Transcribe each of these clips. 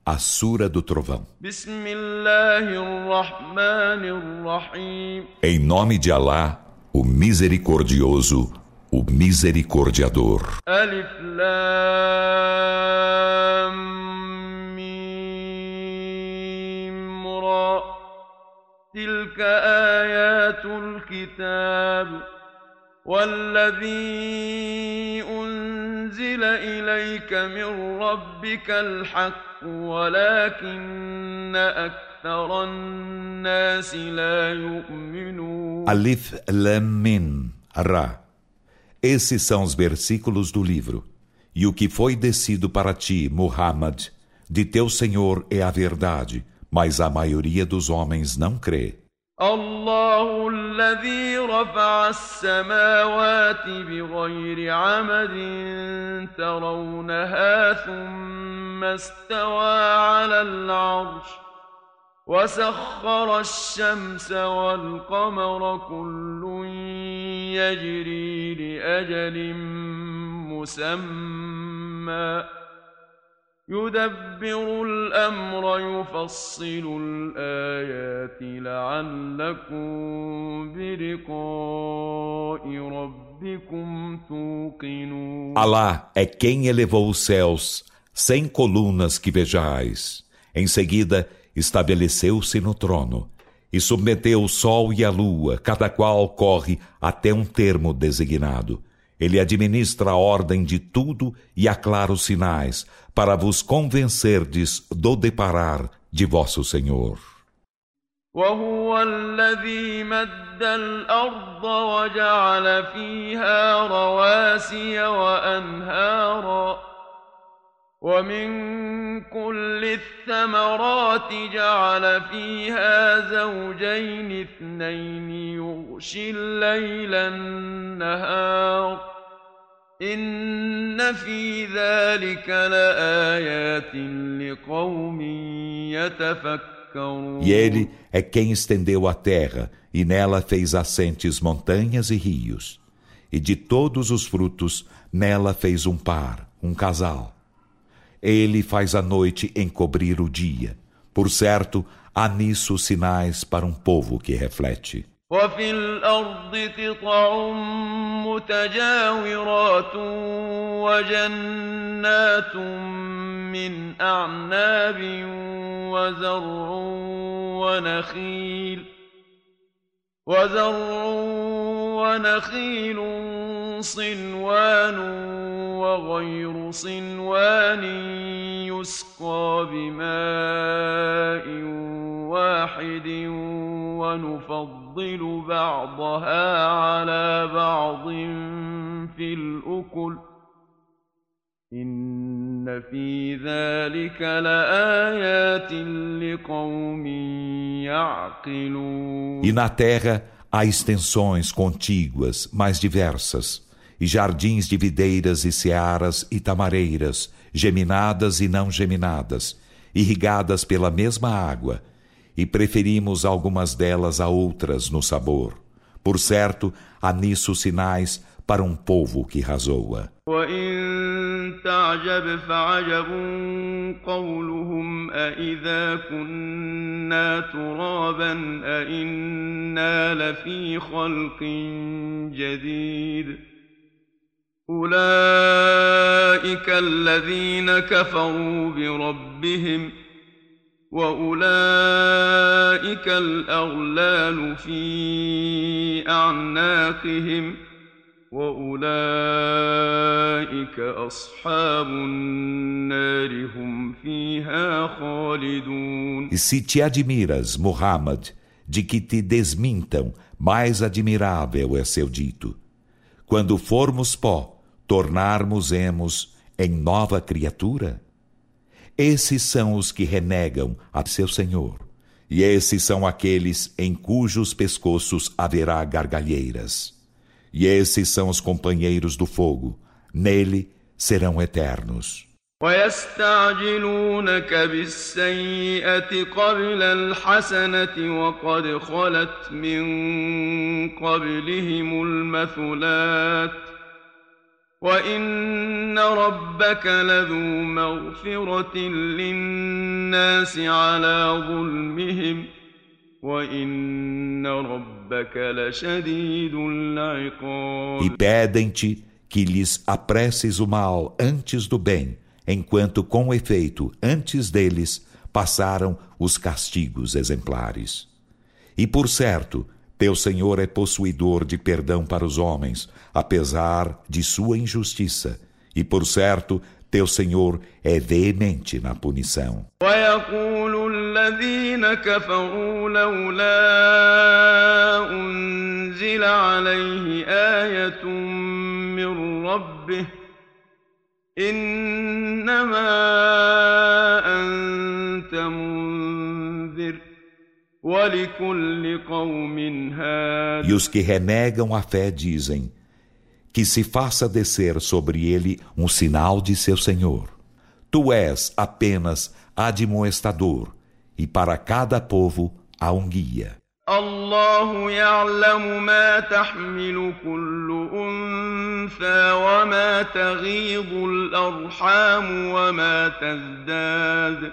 a Sura do Trovão. Em nome de Alá, o Misericordioso, o Misericordiador. Alif Lam Mim Ra. Tilka ayatul kitab. والذي أنزل إليك من ربك الحق ولكن أكثر الناس لا يؤمنون. Alif Lam Mim Ra. Esses são os versículos do livro. E o que foi descido para ti, Muhammad, de teu Senhor é a verdade, mas a maioria dos homens não crê. الله الذي رفع السماوات بغير عمد ترونها ثم استوى على العرش وسخر الشمس والقمر كل يجري لأجل مسمى يدبر الأمر يفصل الآيات لعلكم بلقاء ربكم توقنون. Alá é quem elevou os céus sem colunas que vejais. Em seguida, estabeleceu-se no trono e submeteu o sol e a lua, cada qual corre até um termo designado. Ele administra a ordem de tudo e aclara os sinais, para vos convencerdes do deparar de vosso Senhor. وهو الذي مد الأرض وجعل فيها رواسي وأنهارا ومن كل الثمرات جعل فيها زوجين اثنين يغشي الليل النهار إن في ذلك لآيات لقوم يتفكرون. E ele é quem estendeu a terra e nela fez assentes montanhas e rios. E de todos os frutos nela fez um par, um casal. Ele faz a noite encobrir o dia. Por certo, há nisso sinais para um povo que reflete. وفي الأرض قطع متجاورات وجنات من أعناب وزرع ونخيل صنوان وغير صنوان يسقى بماء واحد ونفضل بعضها على بعض في الأكل إن في ذلك لآيات لقوم يعقلون. E na terra há extensões contíguas, mais diversas, e jardins de videiras e searas e tamareiras, geminadas e não geminadas, irrigadas pela mesma água, e preferimos algumas delas a outras no sabor. Por certo, há nisso sinais para um povo que razoa. وَإِن تَعْجَبْ فَعَجَبٌ قَوْلُهُمْ أَإِذَا كُنَّا تُرَابًا أَإِنَّا لَفِي خَلْقٍ جَدِيدٍ أُولَئِكَ الَّذِينَ كَفَرُوا بِرَبِّهِمْ وَأُولَئِكَ الْأَغْلَالُ فِي أَعْنَاقِهِمْ وَأُولَئِكَ أَصْحَابُ النَّارِ هُمْ فِيهَا خَالِدُونَ. E se te admiras, Muhammad, de que te desmintam, mais admirável é seu dito. Quando formos pó, tornarmos-emos em nova criatura? Esses são os que renegam a seu Senhor, e esses são aqueles em cujos pescoços haverá gargalheiras. E esses são os companheiros do fogo, nele serão eternos. وَيَسْتَعْجِلُونَكَ بِالسَّيِّئَةِ قَبْلَ الْحَسَنَةِ وَقَدْ خَلَتْ مِنْ قَبْلِهِمُ الْمَثُلَاتُ وَإِنَّ رَبَّكَ لَذُو مَغْفِرَةٍ لِلنَّاسِ الناس على ظلمهم وإن ربك لشديد العقاب. E pedem-te que lhes apresses o mal antes do bem, enquanto com efeito, antes deles, passaram os castigos exemplares. E por certo, teu Senhor é possuidor de perdão para os homens, apesar de sua injustiça. E por certo, teu Senhor é veemente na punição. ويقول الذين كفروا لولا أنزل عليه آية من ربه إنما أنت منذر ولكل قوم هاد. E os que renegam a fé dizem que se faça descer sobre ele um sinal de seu Senhor. Tu és apenas admoestador, e para cada povo há um guia. الله يعلم ما تحمل كل أنثى وما تغيض الأرحام وما تزداد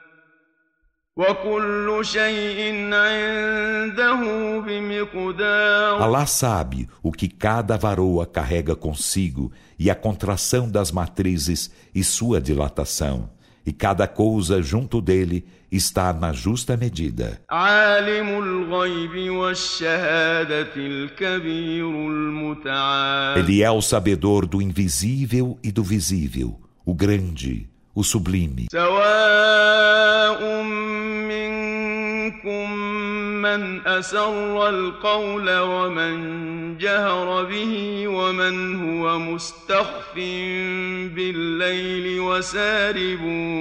وكل شيء عنده بمقدار. Alá sabe o que cada varoa carrega consigo e a contração das matrizes e sua dilatação, e cada coisa junto dele está na justa medida. عالم الغيب والشهادة الكبير المتعال. Ele é o sabedor do invisível e do visível, o grande, o sublime. سواء منكم من أسر القول ومن جهر به ومن هو مستخف بالليل وسارب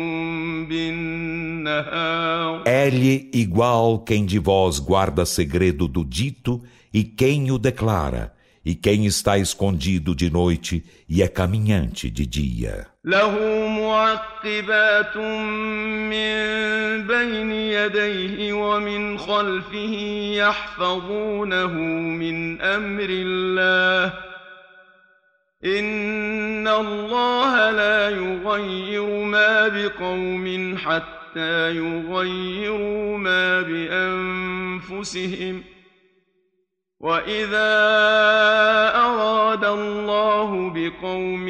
بالنهار. É-lhe igual quem de vós guarda segredo do dito e quem o declara, e quem está escondido de noite e é caminhante de dia. له معقبات من بين يديه ومن خلفه يحفظونه من أمر الله إن الله لا يغير ما بقوم حتى يغيروا ما بأنفسهم وإذا أراد الله بقوم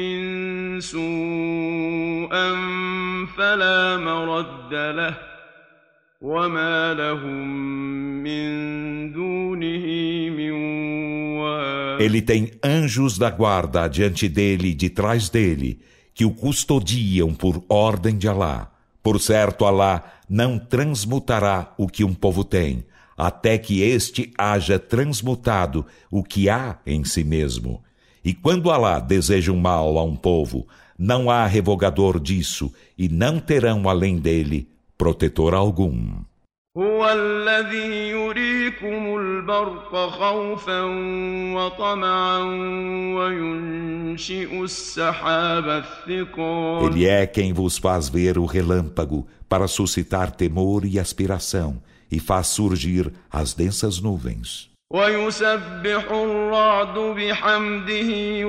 سوءا فلا مرد له وما لهم من دونه من وال. Ele tem anjos da guarda diante dele e de trás dele, que o custodiam por ordem de Alá. Por certo, Alá não transmutará o que um povo tem, até que este haja transmutado o que há em si mesmo. E quando Alá deseja um mal a um povo, não há revogador disso, e não terão além dele protetor algum. هو الذي يريكم البرق خوفا وطمعا وينشئ السحاب الثقال. Ele é quem vos faz ver o relâmpago para suscitar temor e aspiração, e faz surgir as densas nuvens. ويسبح الرعد بحمده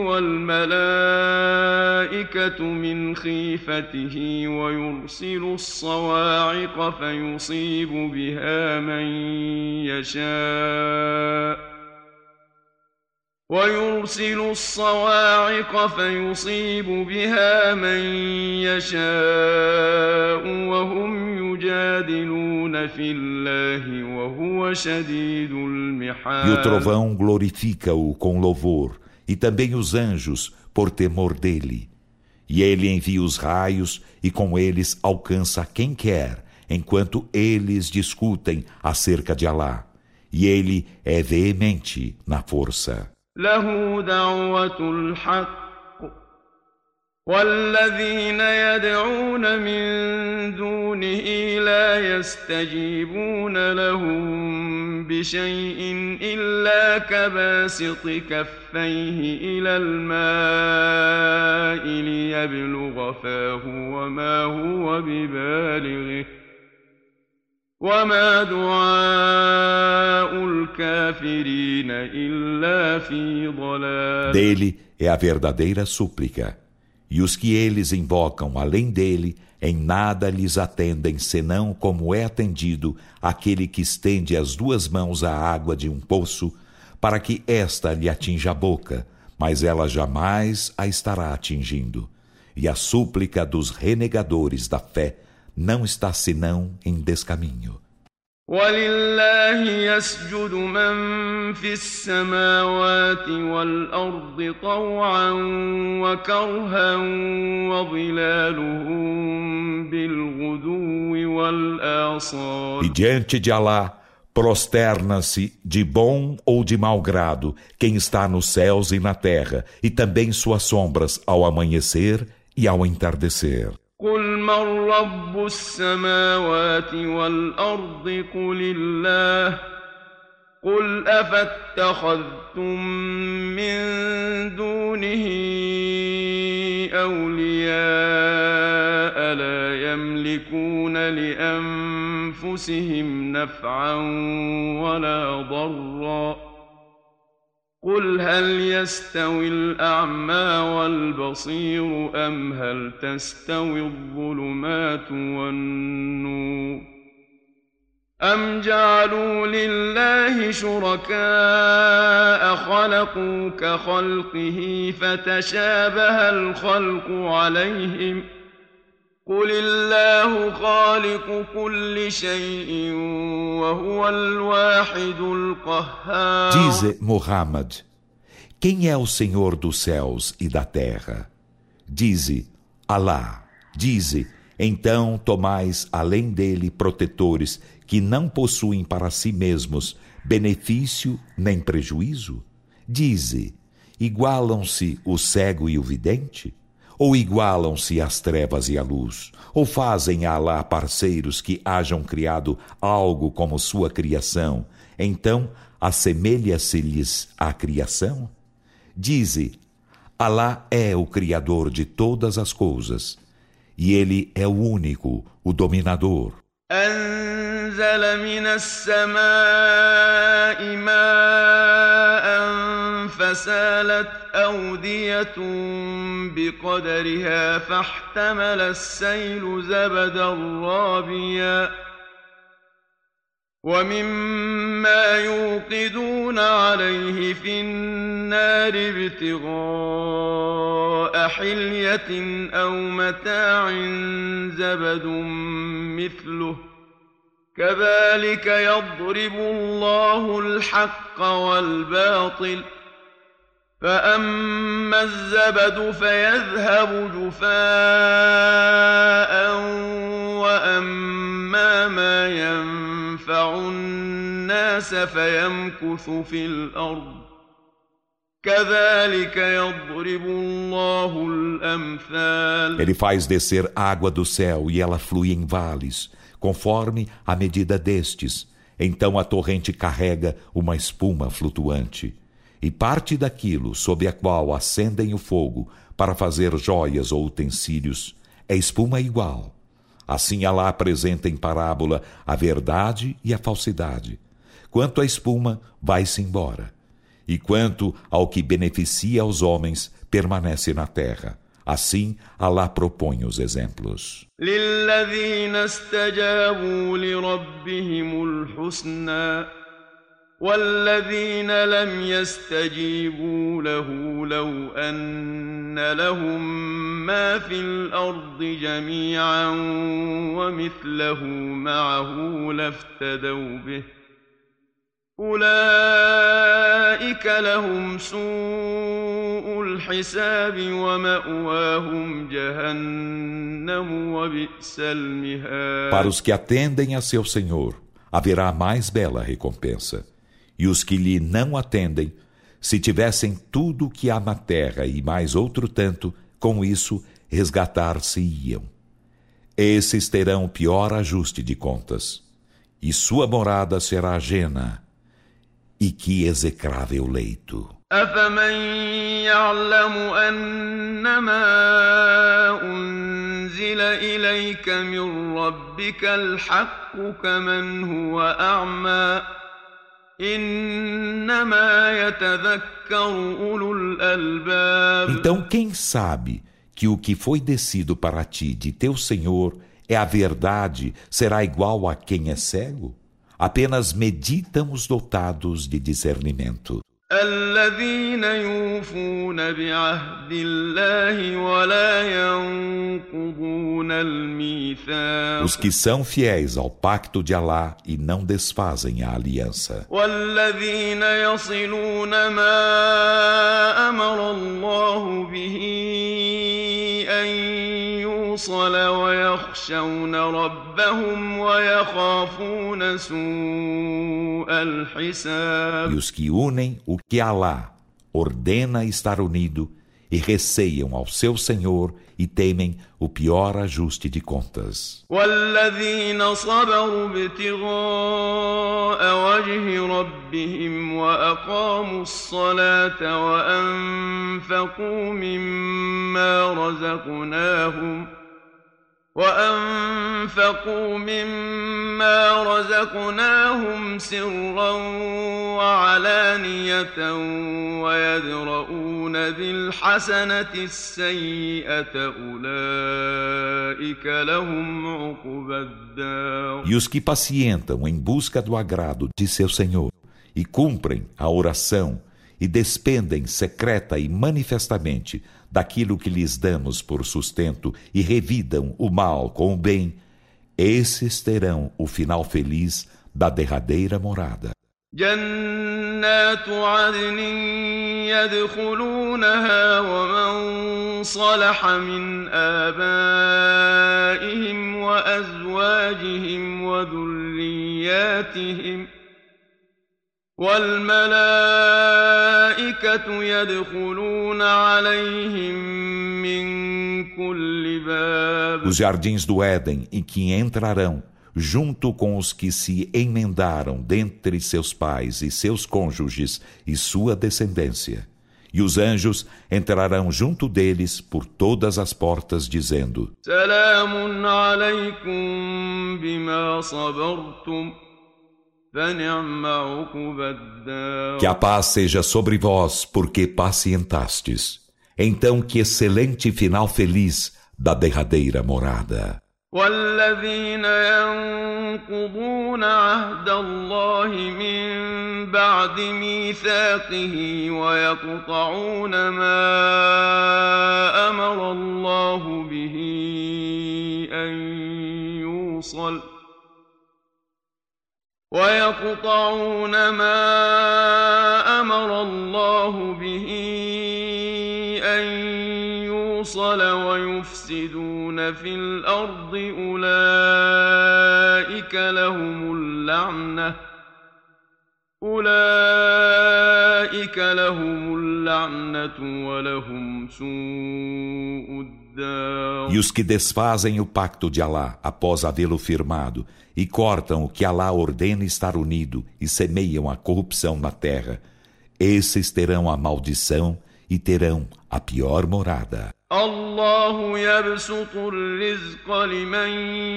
والملائكة من خيفته ويرسل الصواعق فيصيب بها من يشاء وهم يجادلون في الله وهو شديد المحال. E o trovão glorifica-o com louvor, e também os anjos por temor dele. E ele envia os raios, e com eles alcança quem quer, enquanto eles discutem acerca de Alá. E ele é veemente na força. له دعوة الحق والذين يدعون من دونه لا يستجيبون لهم بشيء إلا كباسط كفيه إلى الماء ليبلغ فاه وما هو ببالغه وما دعاء الكافرين إلا في ضلال. Dele é a verdadeira súplica, E os que eles invocam além dele, em nada lhes atendem senão como é atendido aquele que estende as duas mãos à água de um poço, para que esta lhe atinja a boca, mas ela jamais a estará atingindo. E a súplica dos renegadores da fé não está senão em descaminho. ولله يسجد من في السماوات والأرض طوعا وكرها وظلالهم بالغدو والآصال. E diante de Alá prosterna-se de bom ou de mau grado quem está nos céus e na terra, e também suas sombras ao amanhecer e ao entardecer. قل من رب السماوات والأرض قل الله قل أفاتخذتم من دونه أولياء لا يملكون لأنفسهم نفعا ولا ضرا قل هل يستوي الأعمى والبصير أم هل تستوي الظلمات والنور أم جعلوا لله شركاء خلقوا كخلقه فتشابه الخلق عليهم قل الله خالق كل شيء وهو الواحد القهار. Dize, Muhammad, quem é o Senhor dos céus e da terra? Dize, Alá. Dize, então tomais além dele protetores que não possuem para si mesmos benefício nem prejuízo? Dize, igualam-se o cego e o vidente? Ou igualam-se as trevas e a luz? Ou fazem a Alá parceiros que hajam criado algo como sua criação? Então, assemelha-se-lhes a criação? Dize, Alá é o Criador de todas as coisas, e Ele é o único, o dominador. أنزل من السماء ماء فسالت أودية بقدرها فاحتمل السيل زبدا رابيا ومما يوقدون عليه في النار ابتغاء حلية أو متاع زبد مثله كذلك يضرب الله الحق والباطل فأما الزبد فيذهب جفاء وأما ما ينفع الناس فيمكث في الأرض كذلك يضرب الله الأمثال. Ele faz descer água do céu e ela flui em vales, conforme a medida destes. Então a torrente carrega uma espuma flutuante. E parte daquilo sob a qual acendem o fogo para fazer joias ou utensílios é espuma igual. Assim Alá apresenta em parábola a verdade e a falsidade. Quanto à espuma, vai-se embora. E quanto ao que beneficia aos homens, permanece na terra. Assim, Alá propõe os exemplos. للذين استجابوا لربهم الحسنى والذين لم يستجيبوا له لو أن لهم ما في الأرض جميعا ومثله معه لافتدوا به أولئك لهم سوء الحساب ومأواهم جهنم وبئس المهاد. Para os que atendem a seu Senhor, haverá mais bela recompensa. E os que lhe não atendem, se tivessem tudo o que há na terra e mais outro tanto, com isso resgatar-se-iam. Esses terão o pior ajuste de contas, e sua morada será Jena, e que execrável leito. أفمن يعلم أنما أنزل إليك من ربك الحق كمن هو أعمى إنما يتذكر أولو الألباب. Então quem sabe que o que foi descido para ti de teu Senhor é a verdade, será igual a quem é cego? Apenas meditam os dotados de discernimento. الذين يوفون بعهد الله ولا ينقضون الميثاق Os que são fiéis ao pacto de Alá e não desfazem a aliança. والذين يصلون ما أمر الله به أن يوصل ويخشون ربهم ويخافون سوء الحساب E os que unem o que Alá ordena estar unido e receiam ao seu Senhor e temem o pior ajuste de contas. والذين صبروا ابتغاء وجه ربهم وأقاموا الصلاة وأنفقوا مما رزقناهم سرا وعلانية ويدرؤون بالحسنة السيئة أولئك لهم عقبى الدار. E os que pacientam em busca do agrado de seu Senhor e cumprem a oração e despendem secreta e manifestamente daquilo que lhes damos por sustento e revidam o mal com o bem, esses terão o final feliz da derradeira morada. جنات عدن يدخلونها ومن صلح من آبائهم وأزواجهم وذرياتهم والملائكة يدخلون عليهم من كل باب. Os jardins do Éden em que entrarão, junto com os que se emendaram dentre seus pais e seus cônjuges e sua descendência. E os anjos entrarão junto deles por todas as portas, dizendo: سلام عليكم بما صبرتم. Que a paz seja sobre vós, porque pacientastes. Então, que excelente final feliz da derradeira morada. والذين ينقضون عهد الله من بعد ميثاقه ويقطعون ما أمر الله به أن يوصل ويفسدون في الأرض أولئك لهم اللعنة ولهم سوء الدار. E os que desfazem o pacto de Alá após havê-lo firmado e cortam o que Alá ordena estar unido e semeiam a corrupção na terra, esses terão a maldição e terão a pior morada. الله يبسط الرزق لمن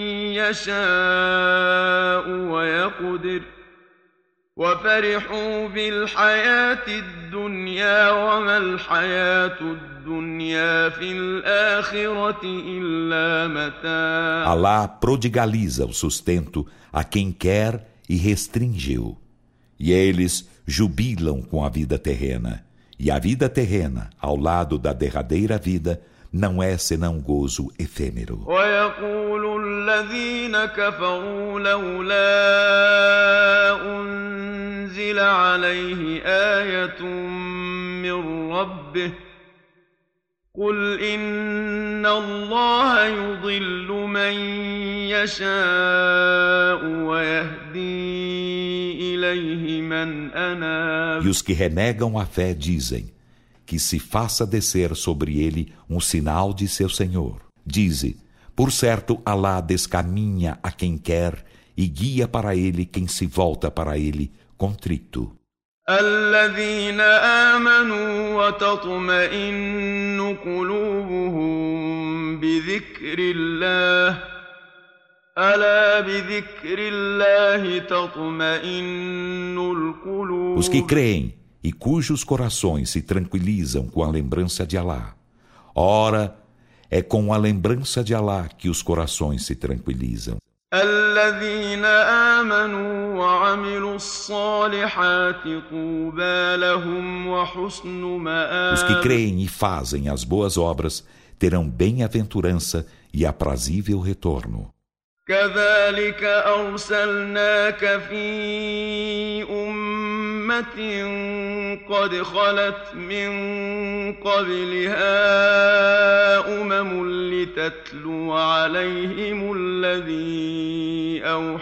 يشاء ويقدر وفرحوا بالحياة الدنيا وما الحياة الدنيا في الآخرة إلا متاع. Alá prodigaliza o sustento a quem quer e restringe-o. E eles jubilam com a vida terrena. E a vida terrena, ao lado da derradeira vida, não é senão gozo efêmero. ويقول الذين كفروا لولا أنزل عليه آية من ربه قل إن الله يضل من يشاء ويهدي إليه من أناب. E os que renegam a fé dizem que se faça descer sobre ele um sinal de seu Senhor. Dize, por certo, Alá descaminha a quem quer e guia para ele quem se volta para ele contrito. الذين آمنوا وتطمئن قلوبهم بذكر الله ألا بذكر الله تطمئن القلوب. Os que creem e cujos corações se tranquilizam com a lembrança de Alá. Ora, É com a lembrança de Alá que os corações se tranquilizam. الذين آمنوا وعملوا الصالحات طوبى لهم وحسن Os que مآب. creem e fazem as boas obras terão bem-aventurança e aprazível retorno. كذلك أرسلناك في أمة قد خلت من قبلها لتتلو عليهم الذي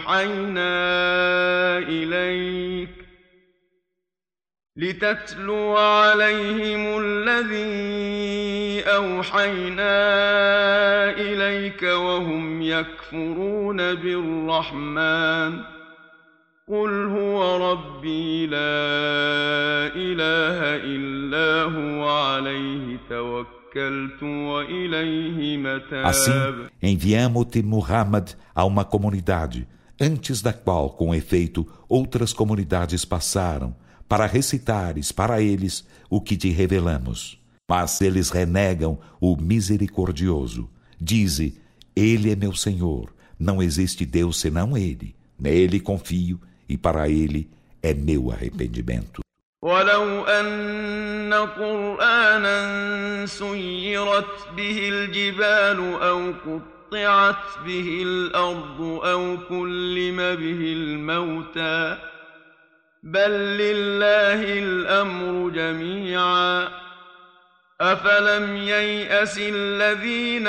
أوحينا إليك وهم يكفرون بالرحمن قل هو ربي لا إله إلا هو عليه توكلت وإليه متاب. Assim, enviamo-te Muhammad a uma comunidade, antes da qual, com efeito, outras comunidades passaram, para recitares para eles o que te revelamos. Mas eles renegam o misericordioso. Dize, Ele é meu Senhor, não existe Deus senão Ele. Nele confio e para Ele é meu arrependimento. ولو أن قرآنا سيرت به الجبال أو قطعت به الأرض أو كلم به الموتى بل لله الأمر جميعا أفلم ييأس الذين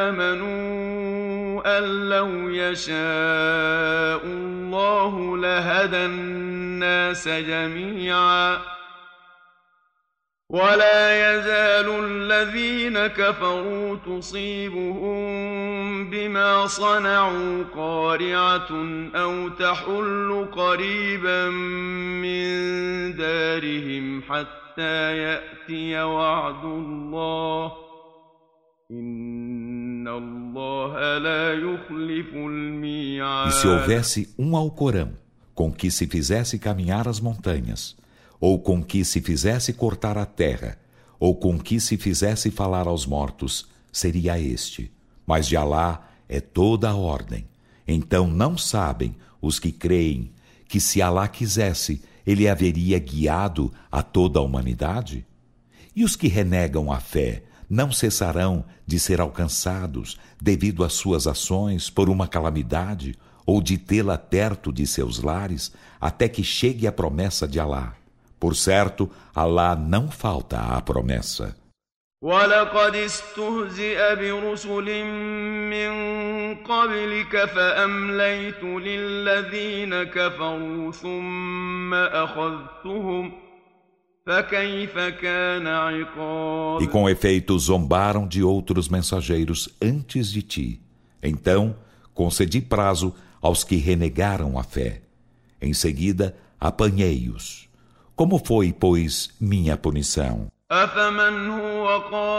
آمنوا أن لو يشاء الله لهدى الناس جميعا ولا يزال الذين كفروا تصيبهم بما صنعوا قارعة أو تحل قريبا من دارهم حتى يأتي وعد الله إن الله لا يخلف الميعاد. E se houvesse um Alcorão com que se fizesse caminhar as montanhas, ou com que se fizesse cortar a terra, ou com que se fizesse falar aos mortos, seria este. Mas de Alá é toda a ordem. Então não sabem os que creem que se Alá quisesse, Ele haveria guiado a toda a humanidade? E os que renegam a fé não cessarão de ser alcançados devido às suas ações por uma calamidade ou de tê-la perto de seus lares até que chegue a promessa de Alá. Por certo, Alá não falta à promessa. ولقد استهزئ برسل من قبلك فأمليت للذين كفروا ثم أخذتهم فكيف كان عقاب. E com efeito zombaram de outros mensageiros antes de ti. Então concedi prazo aos que renegaram a fé. Em seguida apanhei-os. Como foi, pois, minha punição? أفمن هو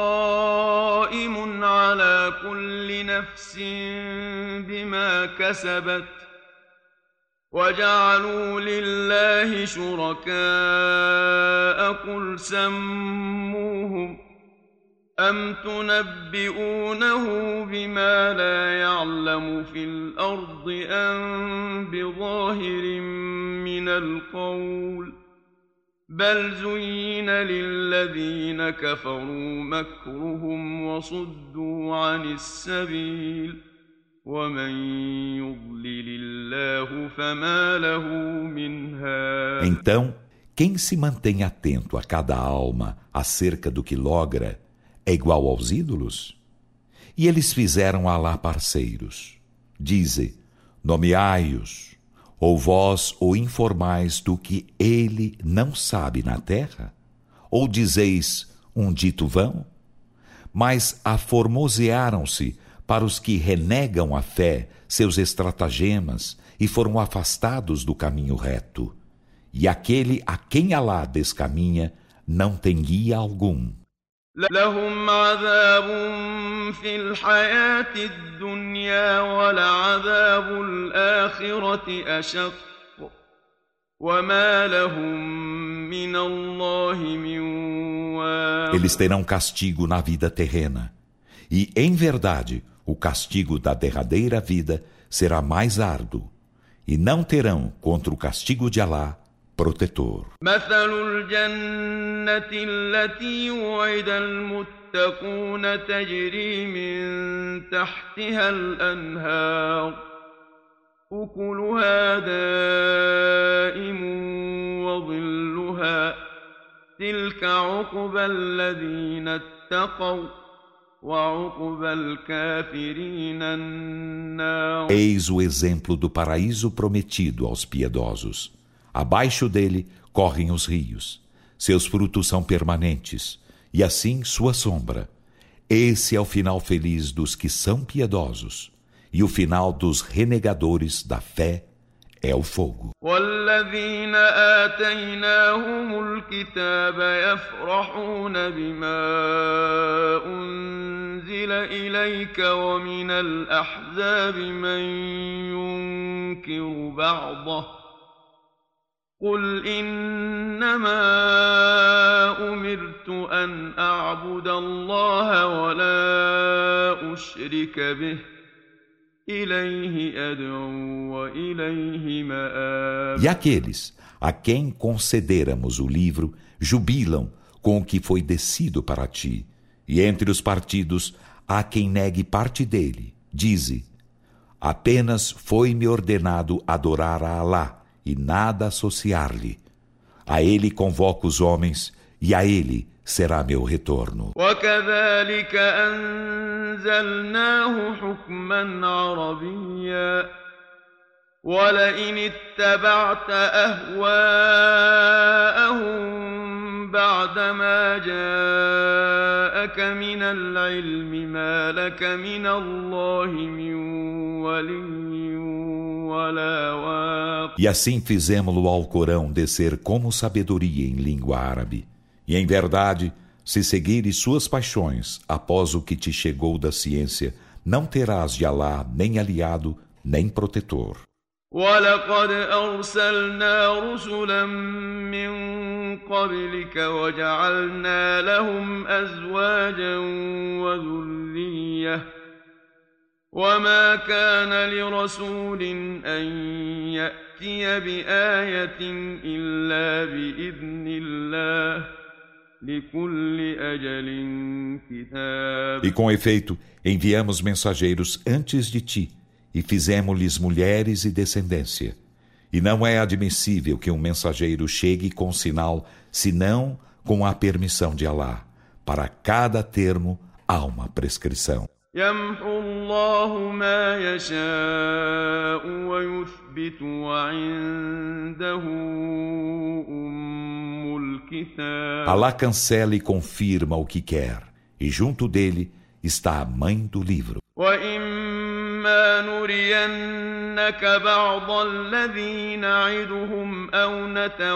قائم على كل نفس بما كسبت وجعلوا لله شركاء قل سموهم أم تنبئونه بما لا يعلم في الأرض أم بظاهر من القول بل زين للذين كفروا مكرهم وصدوا عن السبيل ومن يضلل الله فما له من هاد. Então, quem se mantém atento a cada alma acerca do que logra é igual aos ídolos? E eles fizeram Alá parceiros. Dize, nomeai-os, ou vós o informais do que ele não sabe na terra? Ou dizeis um dito vão? Mas aformosearam-se para os que renegam a fé seus estratagemas e foram afastados do caminho reto. E aquele a quem Alá descaminha não tem guia algum. لهم عذاب في الحياة الدنيا ولعذاب الآخرة أشق وما لهم من الله من واق. Eles terão castigo na vida terrena, E, em verdade, o castigo da derradeira vida será mais árduo, e não terão contra o castigo de Alá protetor. مثل الجنة التي وعد المتقون تجري من تحتها الأنهار أكلها دائم وظلها تلك عقبى الذين اتقوا وعقبى الكافرين النار. Eis o exemplo do paraíso prometido aos piedosos. Abaixo dele correm os rios. Seus frutos são permanentes, e assim sua sombra. Esse é o final feliz dos que são piedosos. E o final dos renegadores da fé é o fogo. والذين آتيناهم الكتاب يفرحون بما أنزل إليك ومن الأحزاب من ينكر بعضه قل إنما أمرت أن أعبد الله ولا أشرك به إليه أدعو وإليه مآب. E aqueles a quem concederamos o livro jubilam com o que foi descido para ti. E entre os partidos há quem negue parte dele. Dize: apenas foi-me ordenado adorar a Alá e nada associar-lhe. A ele convoco os homens e a ele será meu retorno. وكذلك أنزلناه حكما عربيا ولئن اتبعت أهواءهم بعدما جاءك من العلم ما لك من الله من ولي ولا واق. E assim fizemo-lo ao Corão descer como sabedoria em língua árabe. E em verdade, se seguires suas paixões após o que te chegou da ciência, não terás de Alá nem aliado, nem protetor. ولقد أرسلنا رسلا من قبلك وجعلنا لهم أزواجا وذرية وما كان لرسول أن يأتي بآية إلا بإذن الله لكل أجل كتاب. E com efeito, enviamos mensageiros antes de ti e fizemos-lhes mulheres e descendência. E não é admissível que um mensageiro chegue com sinal, senão com a permissão de Alá. Para cada termo há uma prescrição. يمحو الله ما يشاء ويثبت وعنده أم الكتاب. Alá cancela e confirma o que quer, e junto dele está a mãe do livro. وإما نرينك بعض الذي نعدهم أو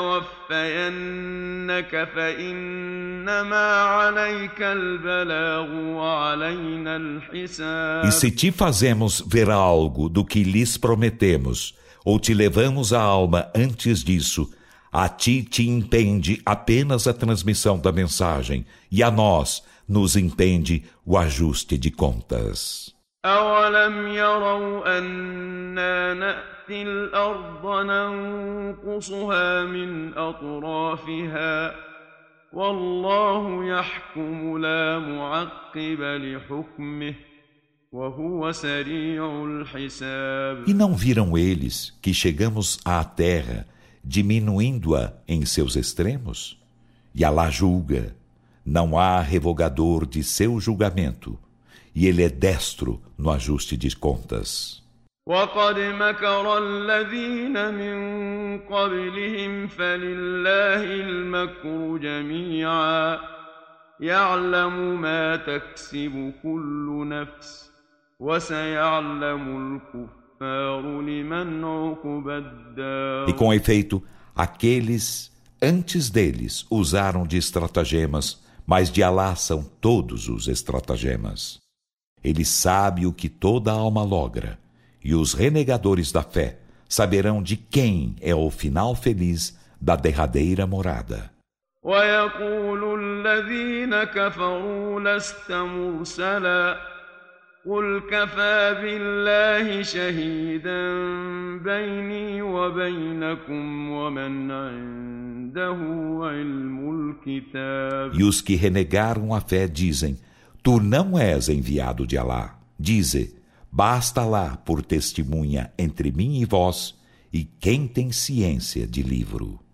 نتوفينك فإنما عليك البلاغ وعلينا الحساب. E se te fazemos ver algo do que lhes prometemos, ou te levamos a alma antes disso, a ti te impende apenas a transmissão da mensagem, e a nós nos impende o ajuste de contas. أولم يروا أنا نأتي الأرض ننقصها من أطرافها والله يحكم لا معقب لحكمه وهو سريع الحساب. E não viram eles que chegamos à terra diminuindo-a em seus extremos? E Alá julga, não há revogador de seu julgamento, e ele é destro no ajuste de contas. وقد مكر الذين من قبلهم فلله المكر جميعا يعلم ما تكسب كل نفس وسيعلم الكفار لمن عقبى الدار. E com efeito, aqueles antes deles usaram de estratagemas, mas de Alá são todos os estratagemas. Ele sabe o que toda alma logra, e os renegadores da fé saberão de quem é o final feliz da derradeira morada. ويقول الذين كفروا لست مرسلا قل كفى بالله شهيدا بيني وبينكم ومن عنده علم الكتاب. E os que renegaram a fé dizem: Tu não és enviado de Alá. Dize: Basta Alá por testemunha entre mim e vós, e quem tem ciência de livro.